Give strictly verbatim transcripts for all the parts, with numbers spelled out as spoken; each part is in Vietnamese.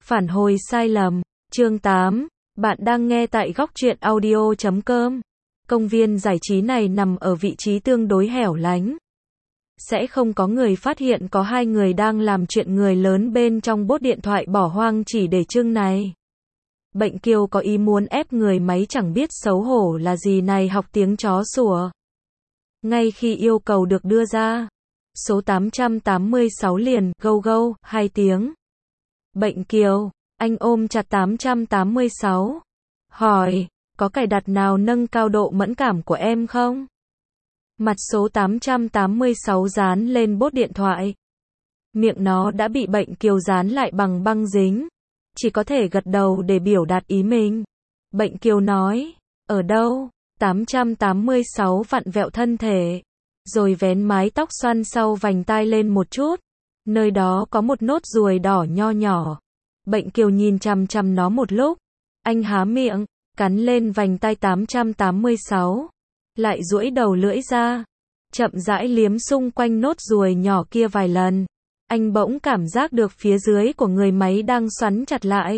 Phản hồi sai lầm, chương tám, bạn đang nghe tại góc truyện audio chấm com. Công viên giải trí này nằm ở vị trí tương đối hẻo lánh. Sẽ không có người phát hiện có hai người đang làm chuyện người lớn bên trong bốt điện thoại bỏ hoang chỉ để trưng này. Bệnh Kiều có ý muốn ép người máy chẳng biết xấu hổ là gì này học tiếng chó sủa. Ngay khi yêu cầu được đưa ra, số tám trăm tám mươi sáu liền gâu gâu hai tiếng. Bệnh Kiều, anh ôm chặt tám trăm tám mươi sáu. Hỏi, có cài đặt nào nâng cao độ mẫn cảm của em không? Mặt số tám trăm tám mươi sáu dán lên bốt điện thoại. Miệng nó đã bị Bệnh Kiều dán lại bằng băng dính. Chỉ có thể gật đầu để biểu đạt ý mình. Bệnh Kiều nói, ở đâu? tám trăm tám mươi sáu vặn vẹo thân thể. Rồi vén mái tóc xoăn sau vành tai lên một chút. Nơi đó có một nốt ruồi đỏ nho nhỏ. Bệnh Kiều nhìn chằm chằm nó một lúc. Anh há miệng, cắn lên vành tai tám trăm tám mươi sáu. Lại duỗi đầu lưỡi ra. Chậm rãi liếm xung quanh nốt ruồi nhỏ kia vài lần. Anh bỗng cảm giác được phía dưới của người máy đang xoắn chặt lại.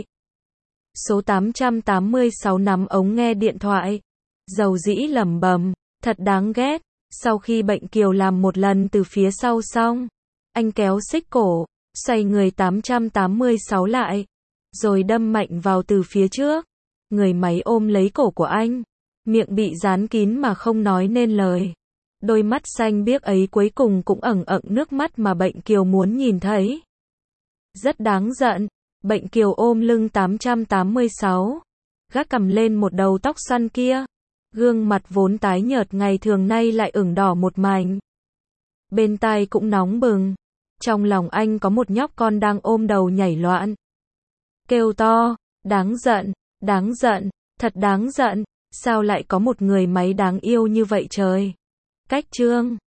Số tám trăm tám mươi sáu nắm ống nghe điện thoại. Dầu dĩ lẩm bẩm, thật đáng ghét. Sau khi Bệnh Kiều làm một lần từ phía sau xong, anh kéo xích cổ, xoay người tám trăm tám mươi sáu lại, rồi đâm mạnh vào từ phía trước. Người máy ôm lấy cổ của anh, miệng bị dán kín mà không nói nên lời. Đôi mắt xanh biếc ấy cuối cùng cũng ẩn ẩn nước mắt mà Bệnh Kiều muốn nhìn thấy. Rất đáng giận. Bệnh Kiều ôm lưng tám trăm tám mươi sáu, gác cằm lên một đầu tóc xoăn kia. Gương mặt vốn tái nhợt ngày thường nay lại ửng đỏ một mảnh. Bên tai cũng nóng bừng. Trong lòng anh có một nhóc con đang ôm đầu nhảy loạn. Kêu to, đáng giận, đáng giận, thật đáng giận, sao lại có một người máy đáng yêu như vậy trời. Cách chương